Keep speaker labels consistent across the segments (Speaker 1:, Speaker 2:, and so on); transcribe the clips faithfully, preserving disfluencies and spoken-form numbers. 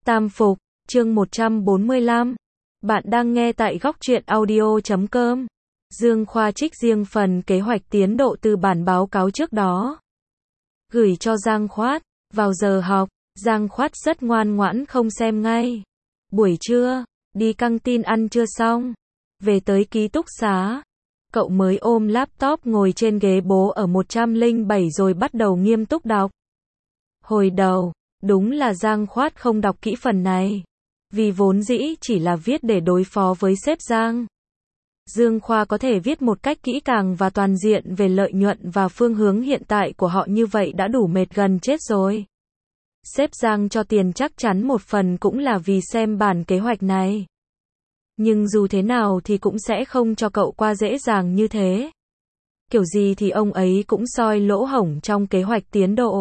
Speaker 1: Tam Phục, chương một trăm bốn mươi lăm. Bạn đang nghe tại góc truyện audio chấm com. Dương Khoa trích riêng phần kế hoạch tiến độ từ bản báo cáo trước đó. Gửi cho Giang Khoát. Vào giờ học, Giang Khoát rất ngoan ngoãn không xem ngay. Buổi trưa, đi căng tin ăn trưa xong. Về tới ký túc xá. Cậu mới ôm laptop ngồi trên ghế bố ở một trăm lẻ bảy rồi bắt đầu nghiêm túc đọc. Hồi đầu, đúng là Giang Khoát không đọc kỹ phần này. Vì vốn dĩ chỉ là viết để đối phó với sếp Giang. Dương Khoa có thể viết một cách kỹ càng và toàn diện về lợi nhuận và phương hướng hiện tại của họ như vậy đã đủ mệt gần chết rồi. Sếp Giang cho tiền chắc chắn một phần cũng là vì xem bản kế hoạch này. Nhưng dù thế nào thì cũng sẽ không cho cậu qua dễ dàng như thế. Kiểu gì thì ông ấy cũng soi lỗ hổng trong kế hoạch tiến độ.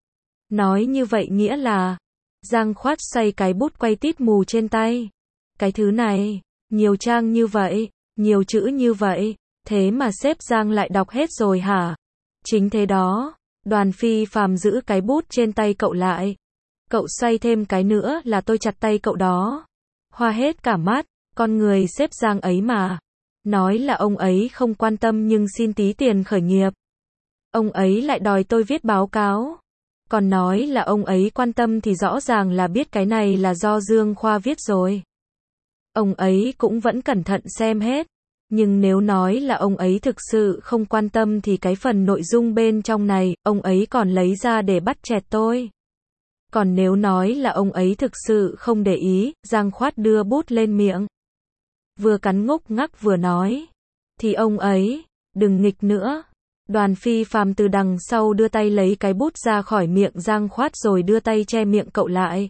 Speaker 1: Nói như vậy nghĩa là, Giang Khoát xoay cái bút quay tít mù trên tay. Cái thứ này, nhiều trang như vậy, nhiều chữ như vậy, thế mà sếp Giang lại đọc hết rồi hả? Chính thế đó, Đoàn Phi Phàm giữ cái bút trên tay cậu lại. Cậu xoay thêm cái nữa là tôi chặt tay cậu đó. Hoa hết cả mắt, con người sếp Giang ấy mà. Nói là ông ấy không quan tâm nhưng xin tí tiền khởi nghiệp. Ông ấy lại đòi tôi viết báo cáo. Còn nói là ông ấy quan tâm thì rõ ràng là biết cái này là do Dương Khoa viết rồi. Ông ấy cũng vẫn cẩn thận xem hết. Nhưng nếu nói là ông ấy thực sự không quan tâm thì cái phần nội dung bên trong này, ông ấy còn lấy ra để bắt chẹt tôi. Còn nếu nói là ông ấy thực sự không để ý, Giang Khoát đưa bút lên miệng. Vừa cắn ngúc ngắc vừa nói. Thì ông ấy, đừng nghịch nữa. Đoàn Phi Phàm từ đằng sau đưa tay lấy cái bút ra khỏi miệng Giang Khoát rồi đưa tay che miệng cậu lại.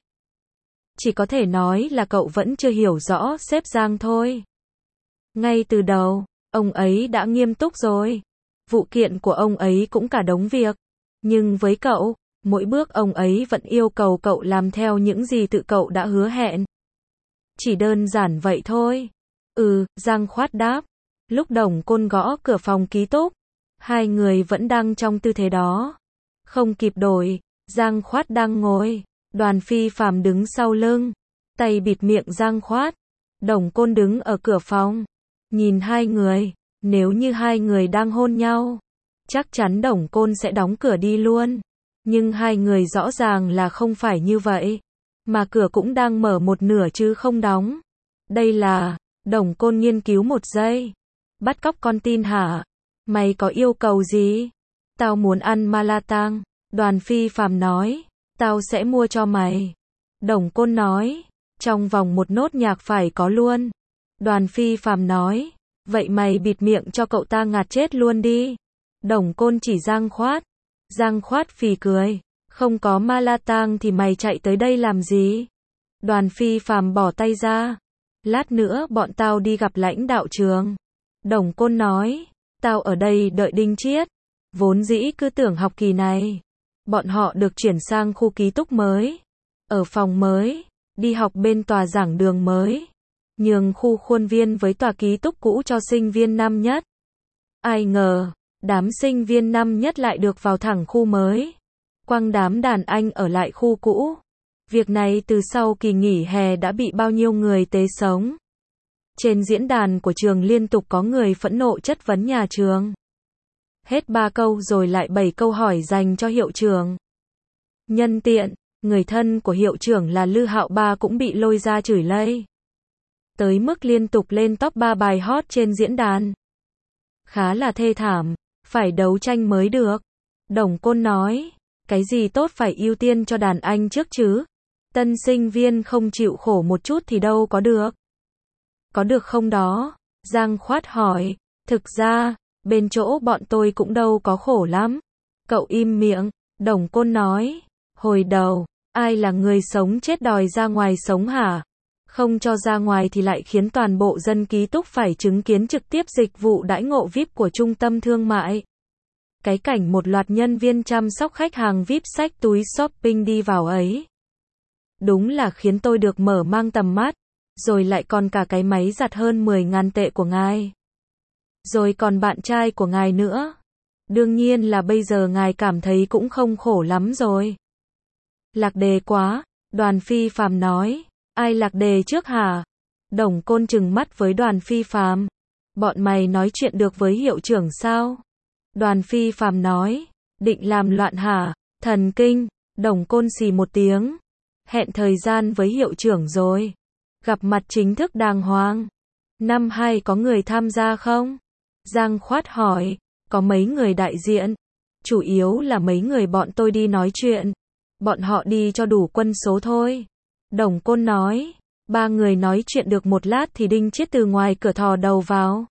Speaker 1: Chỉ có thể nói là cậu vẫn chưa hiểu rõ sếp Giang thôi. Ngay từ đầu, ông ấy đã nghiêm túc rồi. Vụ kiện của ông ấy cũng cả đống việc. Nhưng với cậu, mỗi bước ông ấy vẫn yêu cầu cậu làm theo những gì tự cậu đã hứa hẹn. Chỉ đơn giản vậy thôi. Ừ, Giang Khoát đáp. Lúc Đồng Côn gõ cửa phòng ký túc, hai người vẫn đang trong tư thế đó. Không kịp đổi, Giang Khoát đang ngồi, Đoàn Phi Phàm đứng sau lưng, tay bịt miệng Giang Khoát. Đồng Côn đứng ở cửa phòng, nhìn hai người, nếu như hai người đang hôn nhau, chắc chắn Đồng Côn sẽ đóng cửa đi luôn. Nhưng hai người rõ ràng là không phải như vậy, mà cửa cũng đang mở một nửa chứ không đóng. Đây là, Đồng Côn nghiên cứu một giây. Bắt cóc con tin hả? Mày có yêu cầu gì? Tao muốn ăn Malatang. Đoàn Phi Phàm nói. Tao sẽ mua cho mày. Đồng Côn nói. Trong vòng một nốt nhạc phải có luôn. Đoàn Phi Phàm nói. Vậy mày bịt miệng cho cậu ta ngạt chết luôn đi. Đồng Côn chỉ Giang Khoát. Giang Khoát phì cười. Không có Malatang thì mày chạy tới đây làm gì? Đoàn Phi Phàm bỏ tay ra. Lát nữa bọn tao đi gặp lãnh đạo trường. Đồng Côn nói. Tao ở đây đợi Đinh Chiết. Vốn dĩ cứ tưởng học kỳ này, bọn họ được chuyển sang khu ký túc mới. Ở phòng mới, đi học bên tòa giảng đường mới. Nhường khu khuôn viên với tòa ký túc cũ cho sinh viên năm nhất. Ai ngờ, đám sinh viên năm nhất lại được vào thẳng khu mới. Quăng đám đàn anh ở lại khu cũ. Việc này từ sau kỳ nghỉ hè đã bị bao nhiêu người tế sống. Trên diễn đàn của trường liên tục có người phẫn nộ chất vấn nhà trường. Hết ba câu rồi lại bảy câu hỏi dành cho hiệu trưởng. Nhân tiện, người thân của hiệu trưởng là Lư Hạo Ba cũng bị lôi ra chửi lây. Tới mức liên tục lên top ba bài hot trên diễn đàn. Khá là thê thảm, phải đấu tranh mới được. Đồng Côn nói, cái gì tốt phải ưu tiên cho đàn anh trước chứ. Tân sinh viên không chịu khổ một chút thì đâu có được. Có được không đó? Giang Khoát hỏi. Thực ra, bên chỗ bọn tôi cũng đâu có khổ lắm. Cậu im miệng. Đồng Côn nói. Hồi đầu, ai là người sống chết đòi ra ngoài sống hả? Không cho ra ngoài thì lại khiến toàn bộ dân ký túc phải chứng kiến trực tiếp dịch vụ đãi ngộ vi ai pi của trung tâm thương mại. Cái cảnh một loạt nhân viên chăm sóc khách hàng vi ai pi xách túi shopping đi vào ấy. Đúng là khiến tôi được mở mang tầm mắt. Rồi lại còn cả cái máy giặt hơn mười ngàn tệ của ngài. Rồi còn bạn trai của ngài nữa. Đương nhiên là bây giờ ngài cảm thấy cũng không khổ lắm rồi. Lạc đề quá, Đoàn Phi Phàm nói, ai lạc đề trước hả? Đồng Côn trừng mắt với Đoàn Phi Phàm. Bọn mày nói chuyện được với hiệu trưởng sao? Đoàn Phi Phàm nói, định làm loạn hả? Thần kinh. Đồng Côn xì một tiếng. Hẹn thời gian với hiệu trưởng rồi. Gặp mặt chính thức đàng hoàng. Năm hai có người tham gia không? Giang Khoát hỏi, có mấy người đại diện? Chủ yếu là mấy người bọn tôi đi nói chuyện. Bọn họ đi cho đủ quân số thôi. Đồng Côn nói, ba người nói chuyện được một lát thì Đinh Chiết từ ngoài cửa thò đầu vào.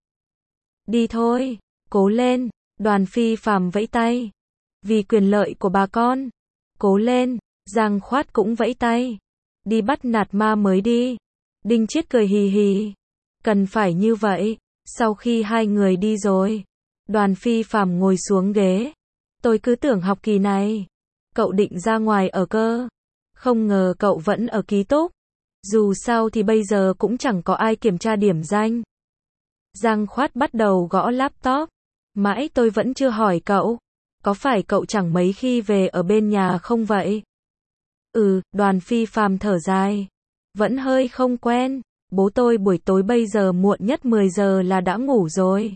Speaker 1: Đi thôi, cố lên. Đoàn Phi Phàm vẫy tay. Vì quyền lợi của bà con. Cố lên. Giang Khoát cũng vẫy tay. Đi bắt nạt ma mới đi. Đinh Chiết cười hì hì. Cần phải như vậy. Sau khi hai người đi rồi, Đoàn Phi Phàm ngồi xuống ghế. Tôi cứ tưởng học kỳ này cậu định ra ngoài ở cơ. Không ngờ cậu vẫn ở ký túc. Dù sao thì bây giờ cũng chẳng có ai kiểm tra điểm danh. Giang Khoát bắt đầu gõ laptop. Mãi tôi vẫn chưa hỏi cậu. Có phải cậu chẳng mấy khi về ở bên nhà không vậy? Ừ, Đoàn Phi Phàm thở dài. Vẫn hơi không quen. Bố tôi buổi tối bây giờ muộn nhất mười giờ là đã ngủ rồi.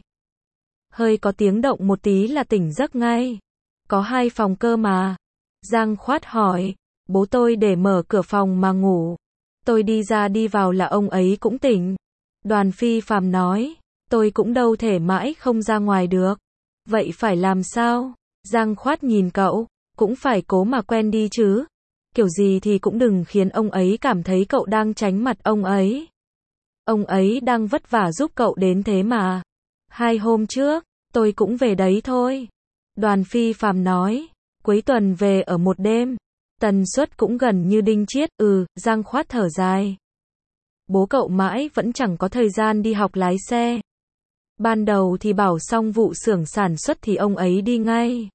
Speaker 1: Hơi có tiếng động một tí là tỉnh giấc ngay. Có hai phòng cơ mà. Giang Khoát hỏi. Bố tôi để mở cửa phòng mà ngủ. Tôi đi ra đi vào là ông ấy cũng tỉnh. Đoàn Phi Phàm nói. Tôi cũng đâu thể mãi không ra ngoài được. Vậy phải làm sao? Giang Khoát nhìn cậu. Cũng phải cố mà quen đi chứ. Kiểu gì thì cũng đừng khiến ông ấy cảm thấy cậu đang tránh mặt ông ấy. Ông ấy đang vất vả giúp cậu đến thế mà. Hai hôm trước, tôi cũng về đấy thôi. Đoàn Phi Phàm nói. Cuối tuần về ở một đêm. Tần suất cũng gần như Đinh Chiết. Ừ, Giang Khoát thở dài. Bố cậu mãi vẫn chẳng có thời gian đi học lái xe. Ban đầu thì bảo xong vụ xưởng sản xuất thì ông ấy đi ngay.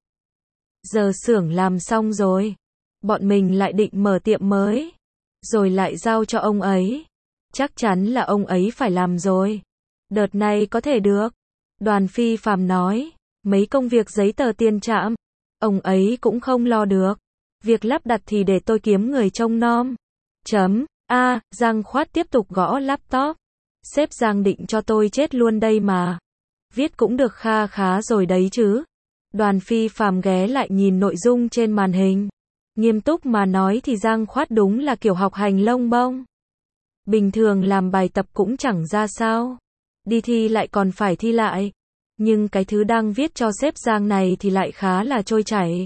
Speaker 1: Giờ xưởng làm xong rồi. Bọn mình lại định mở tiệm mới. Rồi lại giao cho ông ấy. Chắc chắn là ông ấy phải làm rồi. Đợt này có thể được. Đoàn Phi Phàm nói. Mấy công việc giấy tờ tiền trạm. Ông ấy cũng không lo được. Việc lắp đặt thì để tôi kiếm người trông nom. Chấm. A, Giang Khoát tiếp tục gõ laptop. Sếp Giang định cho tôi chết luôn đây mà. Viết cũng được kha khá rồi đấy chứ. Đoàn Phi Phàm ghé lại nhìn nội dung trên màn hình. Nghiêm túc mà nói thì Giang Khoát đúng là kiểu học hành lông bông. Bình thường làm bài tập cũng chẳng ra sao. Đi thi lại còn phải thi lại. Nhưng cái thứ đang viết cho sếp Giang này thì lại khá là trôi chảy.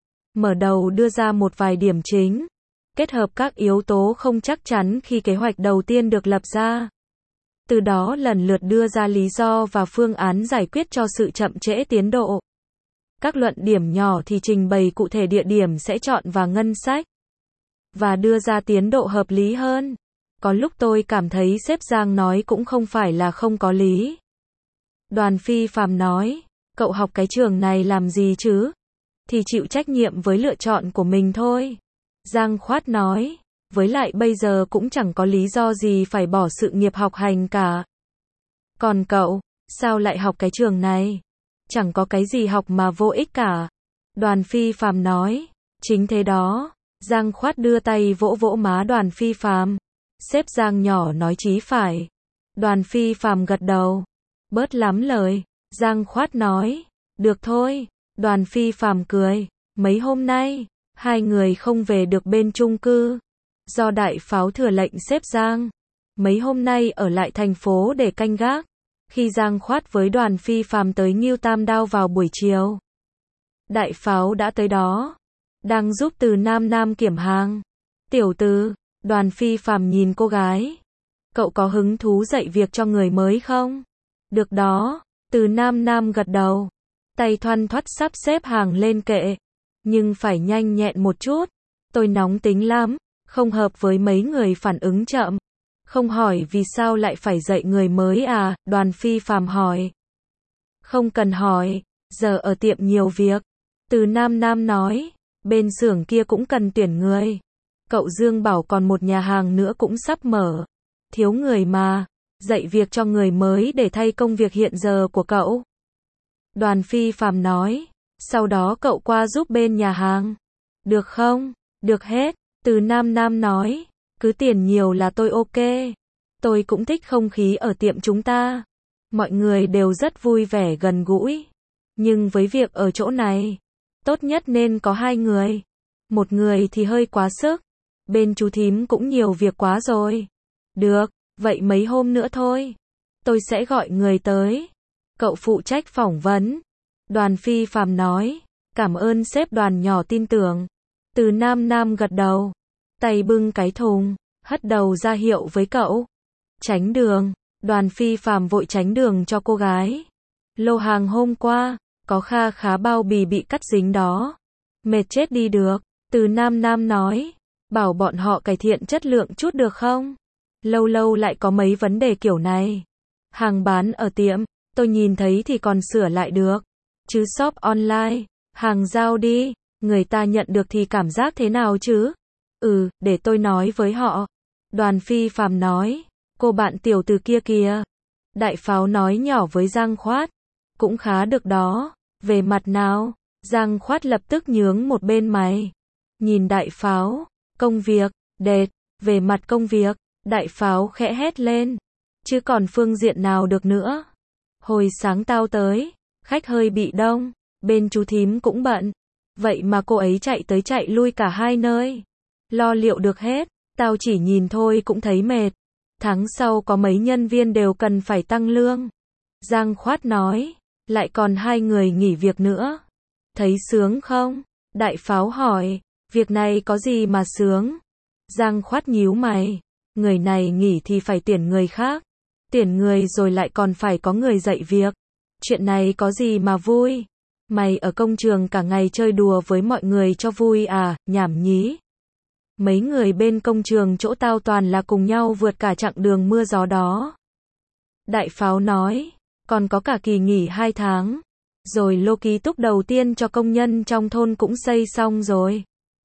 Speaker 1: Mở đầu đưa ra một vài điểm chính. Kết hợp các yếu tố không chắc chắn khi kế hoạch đầu tiên được lập ra. Từ đó lần lượt đưa ra lý do và phương án giải quyết cho sự chậm trễ tiến độ. Các luận điểm nhỏ thì trình bày cụ thể địa điểm sẽ chọn và ngân sách. Và đưa ra tiến độ hợp lý hơn. Có lúc tôi cảm thấy sếp Giang nói cũng không phải là không có lý. Đoàn Phi Phàm nói, cậu học cái trường này làm gì chứ? Thì chịu trách nhiệm với lựa chọn của mình thôi. Giang Khoát nói, với lại bây giờ cũng chẳng có lý do gì phải bỏ sự nghiệp học hành cả. Còn cậu, sao lại học cái trường này? Chẳng có cái gì học mà vô ích cả. Đoàn Phi Phàm nói, chính thế đó. Giang Khoát đưa tay vỗ vỗ má Đoàn Phi Phàm. Sếp Giang nhỏ nói chí phải. Đoàn Phi Phàm gật đầu. Bớt lắm lời. Giang Khoát nói, được thôi. Đoàn Phi Phàm cười. Mấy hôm nay, hai người không về được bên chung cư. Do đại pháo thừa lệnh sếp Giang. Mấy hôm nay ở lại thành phố để canh gác. Khi Giang Khoát với Đoàn Phi Phàm tới Ngưu Tam Đao vào buổi chiều. Đại pháo đã tới đó. Đang giúp Từ Nam Nam kiểm hàng. Tiểu Từ, Đoàn Phi Phàm nhìn cô gái. Cậu có hứng thú dạy việc cho người mới không? Được đó. Từ Nam Nam gật đầu. Tay thoăn thoắt sắp xếp hàng lên kệ. Nhưng phải nhanh nhẹn một chút. Tôi nóng tính lắm. Không hợp với mấy người phản ứng chậm. Không hỏi vì sao lại phải dạy người mới à? Đoàn Phi Phàm hỏi. Không cần hỏi. Giờ ở tiệm nhiều việc. Từ Nam Nam nói. Bên xưởng kia cũng cần tuyển người. Cậu Dương bảo còn một nhà hàng nữa cũng sắp mở. Thiếu người mà. Dạy việc cho người mới để thay công việc hiện giờ của cậu. Đoàn Phi Phàm nói. Sau đó cậu qua giúp bên nhà hàng. Được không? Được hết. Từ Nam Nam nói, cứ tiền nhiều là tôi ok. Tôi cũng thích không khí ở tiệm chúng ta. Mọi người đều rất vui vẻ gần gũi. Nhưng với việc ở chỗ này, tốt nhất nên có hai người. Một người thì hơi quá sức. Bên chú thím cũng nhiều việc quá rồi. Được, vậy mấy hôm nữa thôi. Tôi sẽ gọi người tới. Cậu phụ trách phỏng vấn. Đoàn Phi Phàm nói, cảm ơn sếp Đoàn nhỏ tin tưởng. Từ Nam Nam gật đầu. Tay bưng cái thùng, hất đầu ra hiệu với cậu. Tránh đường. Đoàn Phi Phàm vội tránh đường cho cô gái. Lô hàng hôm qua, có kha khá bao bì bị cắt dính đó. Mệt chết đi được. Từ Nam Nam nói, bảo bọn họ cải thiện chất lượng chút được không? Lâu lâu lại có mấy vấn đề kiểu này. Hàng bán ở tiệm, tôi nhìn thấy thì còn sửa lại được. Chứ shop online, hàng giao đi, người ta nhận được thì cảm giác thế nào chứ? Ừ, để tôi nói với họ. Đoàn Phi Phàm nói, cô bạn tiểu từ kia kìa. Đại Pháo nói nhỏ với Giang Khoát. Cũng khá được đó. Về mặt nào? Giang Khoát lập tức nhướng một bên mày. Nhìn Đại Pháo. Công việc, đệt. Về mặt công việc, Đại Pháo khẽ hét lên. Chứ còn phương diện nào được nữa. Hồi sáng tao tới, khách hơi bị đông. Bên chú thím cũng bận. Vậy mà cô ấy chạy tới chạy lui cả hai nơi. Lo liệu được hết. Tao chỉ nhìn thôi cũng thấy mệt. Tháng sau có mấy nhân viên đều cần phải tăng lương. Giang Khoát nói, lại còn hai người nghỉ việc nữa. Thấy sướng không? Đại Pháo hỏi, việc này có gì mà sướng? Giang Khoát nhíu mày, người này nghỉ thì phải tuyển người khác. Tuyển người rồi lại còn phải có người dạy việc. Chuyện này có gì mà vui? Mày ở công trường cả ngày chơi đùa với mọi người cho vui à, nhảm nhí. Mấy người bên công trường chỗ tao toàn là cùng nhau vượt cả chặng đường mưa gió đó. Đại Pháo nói, còn có cả kỳ nghỉ hai tháng. Rồi lô ký túc đầu tiên cho công nhân trong thôn cũng xây xong rồi.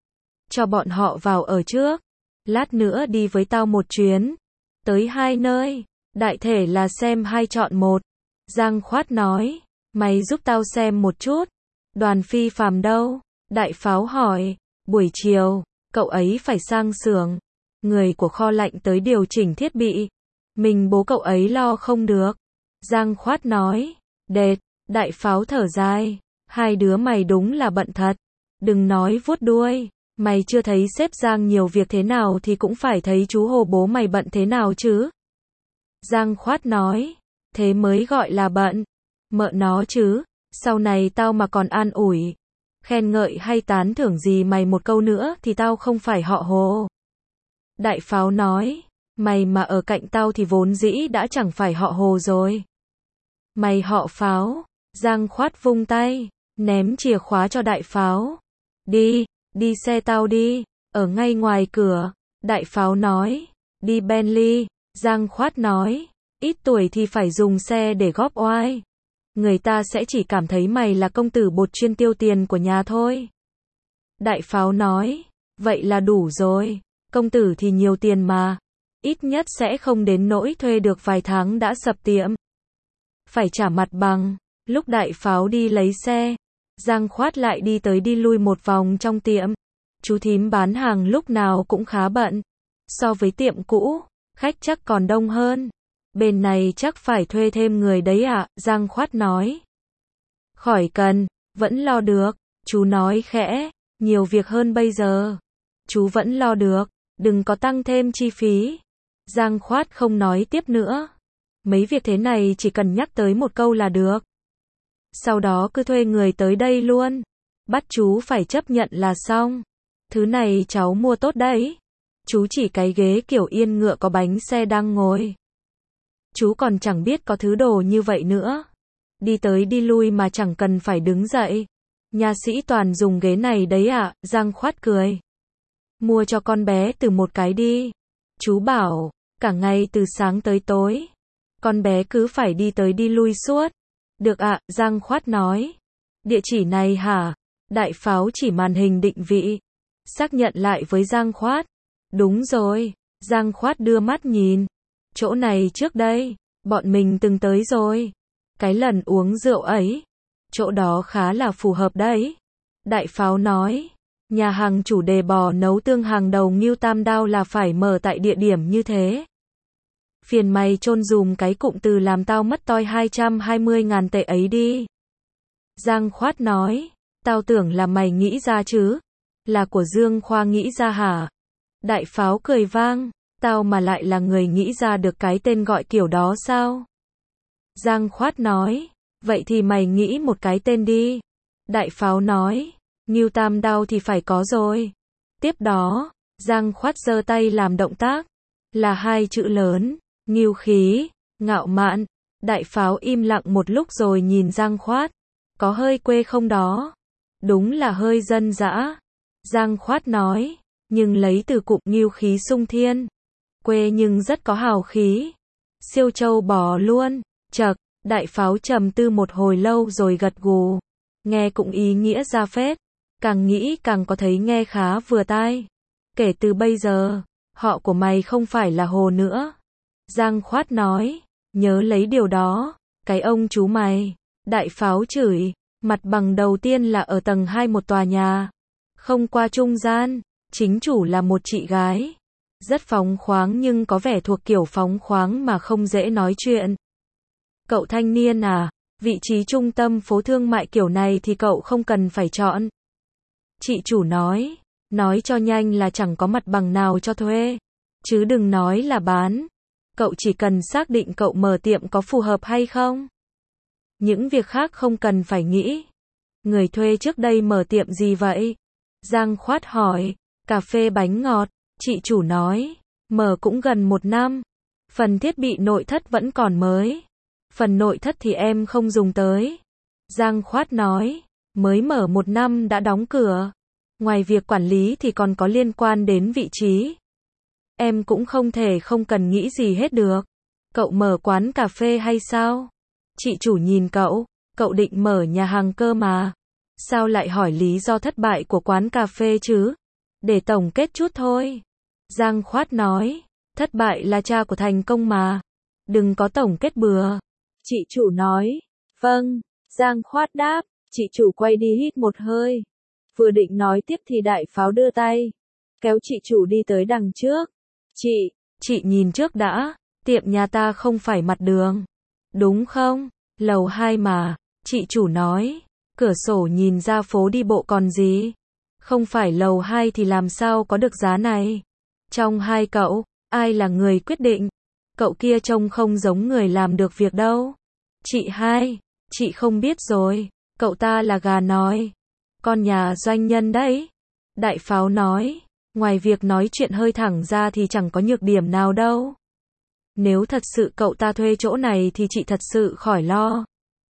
Speaker 1: Cho bọn họ vào ở trước. Lát nữa đi với tao một chuyến. Tới hai nơi. Đại thể là xem hai chọn một. Giang Khoát nói, mày giúp tao xem một chút. Đoàn Phi Phàm đâu? Đại Pháo hỏi, buổi chiều. Cậu ấy phải sang xưởng. Người của kho lạnh tới điều chỉnh thiết bị. Mình bố cậu ấy lo không được. Giang Khoát nói. Đệt. Đại Pháo thở dài. Hai đứa mày đúng là bận thật. Đừng nói vuốt đuôi. Mày chưa thấy sếp Giang nhiều việc thế nào thì cũng phải thấy chú Hồ bố mày bận thế nào chứ. Giang Khoát nói. Thế mới gọi là bận. Mợ nó chứ. Sau này tao mà còn an ủi. Khen ngợi hay tán thưởng gì mày một câu nữa thì tao không phải họ Hồ. Đại Pháo nói, mày mà ở cạnh tao thì vốn dĩ đã chẳng phải họ Hồ rồi. Mày họ Pháo. Giang Khoát vung tay, ném chìa khóa cho Đại Pháo. Đi, đi xe tao đi, ở ngay ngoài cửa. Đại Pháo nói, đi Bentley. Giang Khoát nói, ít tuổi thì phải dùng xe để góp oai. Người ta sẽ chỉ cảm thấy mày là công tử bột chuyên tiêu tiền của nhà thôi. Đại Pháo nói, vậy là đủ rồi, công tử thì nhiều tiền mà. Ít nhất sẽ không đến nỗi thuê được vài tháng đã sập tiệm. Phải trả mặt bằng. Lúc Đại Pháo đi lấy xe, Giang Khoát lại đi tới đi lui một vòng trong tiệm. Chú thím bán hàng lúc nào cũng khá bận. So với tiệm cũ, khách chắc còn đông hơn. Bên này chắc phải thuê thêm người đấy ạ, à? Giang Khoát nói. Khỏi cần, vẫn lo được. Chú nói khẽ, nhiều việc hơn bây giờ. Chú vẫn lo được, đừng có tăng thêm chi phí. Giang Khoát không nói tiếp nữa. Mấy việc thế này chỉ cần nhắc tới một câu là được. Sau đó cứ thuê người tới đây luôn. Bắt chú phải chấp nhận là xong. Thứ này cháu mua tốt đấy. Chú chỉ cái ghế kiểu yên ngựa có bánh xe đang ngồi. Chú còn chẳng biết có thứ đồ như vậy nữa. Đi tới đi lui mà chẳng cần phải đứng dậy. Nhà sĩ toàn dùng ghế này đấy ạ, à? Giang Khoát cười. Mua cho con bé từ một cái đi. Chú bảo, cả ngày từ sáng tới tối. Con bé cứ phải đi tới đi lui suốt. Được ạ, à? Giang Khoát nói. Địa chỉ này hả? Đại Pháo chỉ màn hình định vị. Xác nhận lại với Giang Khoát. Đúng rồi. Giang Khoát đưa mắt nhìn. Chỗ này trước đây, bọn mình từng tới rồi. Cái lần uống rượu ấy. Chỗ đó khá là phù hợp đấy. Đại Pháo nói. Nhà hàng chủ đề bò nấu tương hàng đầu Ngưu Tam Đao là phải mở tại địa điểm như thế. Phiền mày chôn dùm cái cụm từ làm tao mất toi hai trăm hai mươi ngàn tệ ấy đi. Giang Khoát nói, tao tưởng là mày nghĩ ra chứ. Là của Dương Khoa nghĩ ra hả? Đại Pháo cười vang, tao mà lại là người nghĩ ra được cái tên gọi kiểu đó sao? Giang Khoát nói, vậy thì mày nghĩ một cái tên đi. Đại Pháo nói, Ngưu Tam Đao thì phải có rồi. Tiếp đó, Giang Khoát giơ tay làm động tác, là hai chữ lớn, ngưu khí, ngạo mạn. Đại Pháo im lặng một lúc rồi nhìn Giang Khoát, có hơi quê không đó? Đúng là hơi dân dã. Giang Khoát nói, nhưng lấy từ cụm ngưu khí sung thiên. Quê nhưng rất có hào khí. Siêu trâu bò luôn. Chậc, Đại Pháo trầm tư một hồi lâu rồi gật gù. Nghe cũng ý nghĩa ra phết. Càng nghĩ càng có thấy nghe khá vừa tai. Kể từ bây giờ, họ của mày không phải là Hồ nữa. Giang Khoát nói, nhớ lấy điều đó. Cái ông chú mày. Đại Pháo chửi, mặt bằng đầu tiên là ở tầng hai một tòa nhà. Không qua trung gian, chính chủ là một chị gái. Rất phóng khoáng nhưng có vẻ thuộc kiểu phóng khoáng mà không dễ nói chuyện. Cậu thanh niên à, vị trí trung tâm phố thương mại kiểu này thì cậu không cần phải chọn. Chị chủ nói, nói cho nhanh là chẳng có mặt bằng nào cho thuê. Chứ đừng nói là bán. Cậu chỉ cần xác định cậu mở tiệm có phù hợp hay không. Những việc khác không cần phải nghĩ. Người thuê trước đây mở tiệm gì vậy? Giang Khoát hỏi, cà phê bánh ngọt. Chị chủ nói, mở cũng gần một năm. Phần thiết bị nội thất vẫn còn mới. Phần nội thất thì em không dùng tới. Giang Khoát nói, mới mở một năm đã đóng cửa. Ngoài việc quản lý thì còn có liên quan đến vị trí. Em cũng không thể không cần nghĩ gì hết được. Cậu mở quán cà phê hay sao? Chị chủ nhìn cậu, cậu định mở nhà hàng cơ mà. Sao lại hỏi lý do thất bại của quán cà phê chứ? Để tổng kết chút thôi. Giang Khoát nói, thất bại là cha của thành công mà. Đừng có tổng kết bừa. Chị chủ nói, vâng. Giang Khoát đáp, chị chủ quay đi hít một hơi. Vừa định nói tiếp thì Đại Pháo đưa tay, kéo chị chủ đi tới đằng trước. Chị, chị nhìn trước đã, tiệm nhà ta không phải mặt đường. Đúng không? Lầu hai mà. Chị chủ nói, cửa sổ nhìn ra phố đi bộ còn gì. Không phải lầu hai thì làm sao có được giá này. Trong hai cậu, ai là người quyết định? Cậu kia trông không giống người làm được việc đâu. Chị hai, chị không biết rồi, cậu ta là gà nói. Con nhà doanh nhân đấy. Đại Pháo nói, ngoài việc nói chuyện hơi thẳng ra thì chẳng có nhược điểm nào đâu. Nếu thật sự cậu ta thuê chỗ này thì chị thật sự khỏi lo.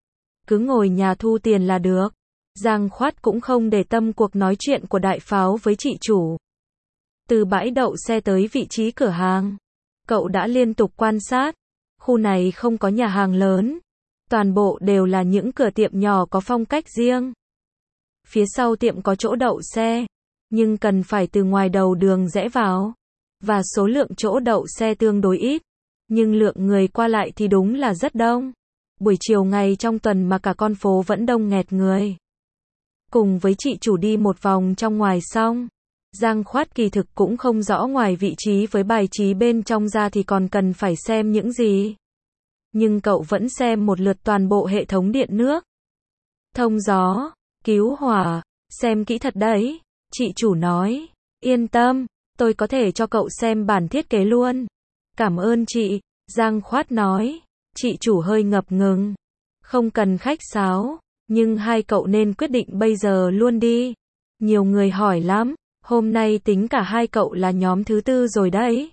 Speaker 1: Cứ ngồi nhà thu tiền là được. Giang Khoát cũng không để tâm cuộc nói chuyện của Đại Pháo với chị chủ. Từ bãi đậu xe tới vị trí cửa hàng, cậu đã liên tục quan sát. Khu này không có nhà hàng lớn. Toàn bộ đều là những cửa tiệm nhỏ có phong cách riêng. Phía sau tiệm có chỗ đậu xe, nhưng cần phải từ ngoài đầu đường rẽ vào. Và số lượng chỗ đậu xe tương đối ít. Nhưng lượng người qua lại thì đúng là rất đông. Buổi chiều ngày trong tuần mà cả con phố vẫn đông nghẹt người. Cùng với chị chủ đi một vòng trong ngoài xong, Giang Khoát kỳ thực cũng không rõ ngoài vị trí với bài trí bên trong ra thì còn cần phải xem những gì. Nhưng cậu vẫn xem một lượt toàn bộ hệ thống điện nước, thông gió, cứu hỏa, xem kỹ thật đấy. Chị chủ nói, yên tâm, tôi có thể cho cậu xem bản thiết kế luôn. Cảm ơn chị, Giang Khoát nói. Chị chủ hơi ngập ngừng. Không cần khách sáo, nhưng hai cậu nên quyết định bây giờ luôn đi. Nhiều người hỏi lắm, hôm nay tính cả hai cậu là nhóm thứ tư rồi đấy.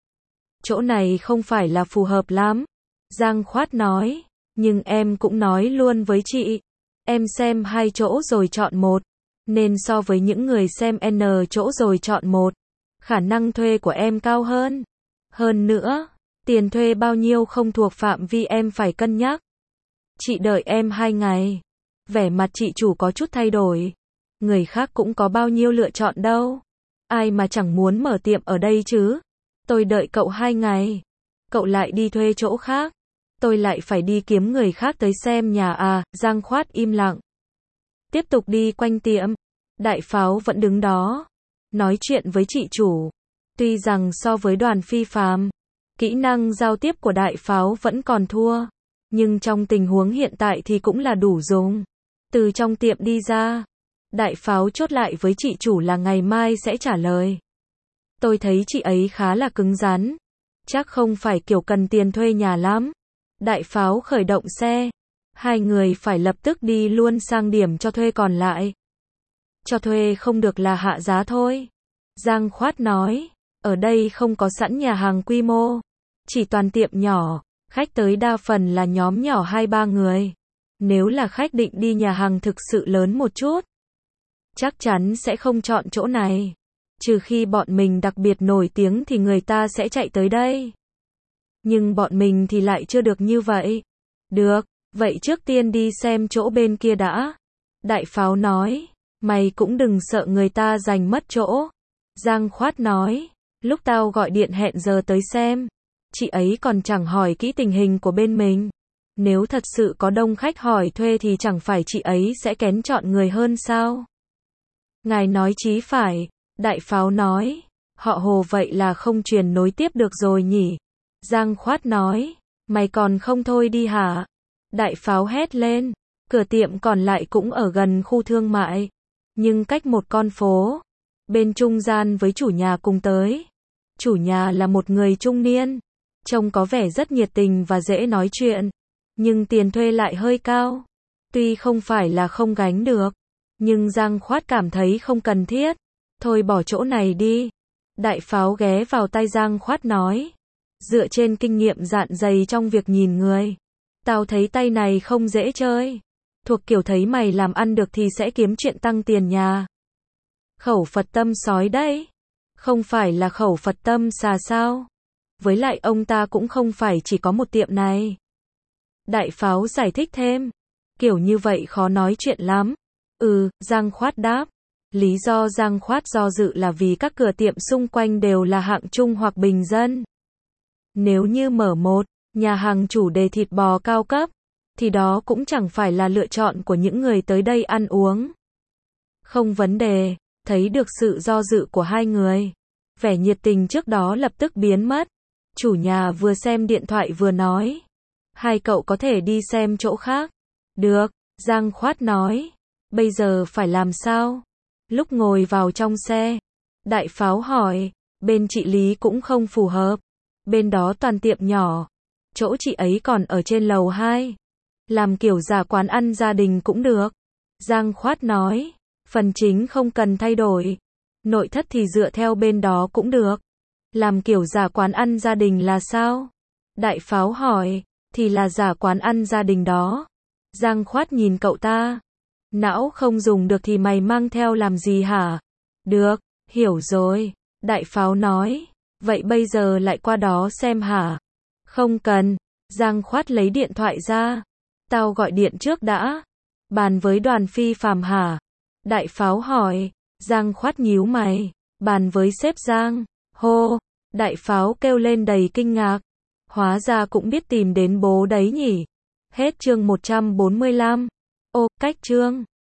Speaker 1: Chỗ này không phải là phù hợp lắm. Giang Khoát nói, nhưng em cũng nói luôn với chị. Em xem hai chỗ rồi chọn một. Nên so với những người xem N chỗ rồi chọn một, khả năng thuê của em cao hơn. Hơn nữa, tiền thuê bao nhiêu không thuộc phạm vi em phải cân nhắc. Chị đợi em hai ngày. Vẻ mặt chị chủ có chút thay đổi. Người khác cũng có bao nhiêu lựa chọn đâu. Ai mà chẳng muốn mở tiệm ở đây chứ. Tôi đợi cậu hai ngày. Cậu lại đi thuê chỗ khác. Tôi lại phải đi kiếm người khác tới xem nhà à. Giang Khoát im lặng. Tiếp tục đi quanh tiệm. Đại pháo vẫn đứng đó, nói chuyện với chị chủ. Tuy rằng so với Đoàn Phi Phàm, kỹ năng giao tiếp của đại pháo vẫn còn thua, nhưng trong tình huống hiện tại thì cũng là đủ dùng. Từ trong tiệm đi ra, đại pháo chốt lại với chị chủ là ngày mai sẽ trả lời. Tôi thấy chị ấy khá là cứng rắn, chắc không phải kiểu cần tiền thuê nhà lắm. Đại pháo khởi động xe, hai người phải lập tức đi luôn sang điểm cho thuê còn lại. Cho thuê không được là hạ giá thôi. Giang Khoát nói, ở đây không có sẵn nhà hàng quy mô, chỉ toàn tiệm nhỏ, khách tới đa phần là nhóm nhỏ hai ba người. Nếu là khách định đi nhà hàng thực sự lớn một chút, chắc chắn sẽ không chọn chỗ này. Trừ khi bọn mình đặc biệt nổi tiếng thì người ta sẽ chạy tới đây. Nhưng bọn mình thì lại chưa được như vậy. Được, vậy trước tiên đi xem chỗ bên kia đã. Đại pháo nói, mày cũng đừng sợ người ta giành mất chỗ. Giang Khoát nói, lúc tao gọi điện hẹn giờ tới xem, chị ấy còn chẳng hỏi kỹ tình hình của bên mình. Nếu thật sự có đông khách hỏi thuê thì chẳng phải chị ấy sẽ kén chọn người hơn sao? Ngài nói chí phải, đại pháo nói, họ Hồ vậy là không truyền nối tiếp được rồi nhỉ? Giang Khoát nói, mày còn không thôi đi hả? Đại pháo hét lên, cửa tiệm còn lại cũng ở gần khu thương mại, nhưng cách một con phố. Bên trung gian với chủ nhà cùng tới. Chủ nhà là một người trung niên, trông có vẻ rất nhiệt tình và dễ nói chuyện, nhưng tiền thuê lại hơi cao. Tuy không phải là không gánh được, nhưng Giang Khoát cảm thấy không cần thiết. Thôi bỏ chỗ này đi. Đại pháo ghé vào tai Giang Khoát nói, dựa trên kinh nghiệm dạn dày trong việc nhìn người, tao thấy tay này không dễ chơi. Thuộc kiểu thấy mày làm ăn được thì sẽ kiếm chuyện tăng tiền nhà. Khẩu Phật tâm sói đấy. Không phải là khẩu Phật tâm xà sao? Với lại ông ta cũng không phải chỉ có một tiệm này. Đại pháo giải thích thêm. Kiểu như vậy khó nói chuyện lắm. Ừ, Giang Khoát đáp. Lý do Giang Khoát do dự là vì các cửa tiệm xung quanh đều là hạng trung hoặc bình dân. Nếu như mở một nhà hàng chủ đề thịt bò cao cấp, thì đó cũng chẳng phải là lựa chọn của những người tới đây ăn uống. Không vấn đề. Thấy được sự do dự của hai người, vẻ nhiệt tình trước đó lập tức biến mất. Chủ nhà vừa xem điện thoại vừa nói, hai cậu có thể đi xem chỗ khác. Được, Giang Khoát nói, bây giờ phải làm sao? Lúc ngồi vào trong xe, đại pháo hỏi, bên chị Lý cũng không phù hợp, bên đó toàn tiệm nhỏ, chỗ chị ấy còn ở trên lầu hai, làm kiểu giả quán ăn gia đình cũng được. Giang Khoát nói, phần chính không cần thay đổi, nội thất thì dựa theo bên đó cũng được. Làm kiểu giả quán ăn gia đình là sao? Đại pháo hỏi, thì là giả quán ăn gia đình đó. Giang Khoát nhìn cậu ta, não không dùng được thì mày mang theo làm gì hả? Được, hiểu rồi. Đại pháo nói, vậy bây giờ lại qua đó xem hả? Không cần. Giang Khoát lấy điện thoại ra, tao gọi điện trước đã. Bàn với Đoàn Phi Phàm hả? Đại pháo hỏi. Giang Khoát nhíu mày, bàn với sếp Giang. Hô, đại pháo kêu lên đầy kinh ngạc. Hóa ra cũng biết tìm đến bố đấy nhỉ. Hết chương một trăm bốn mươi lăm. Ô, cách chương.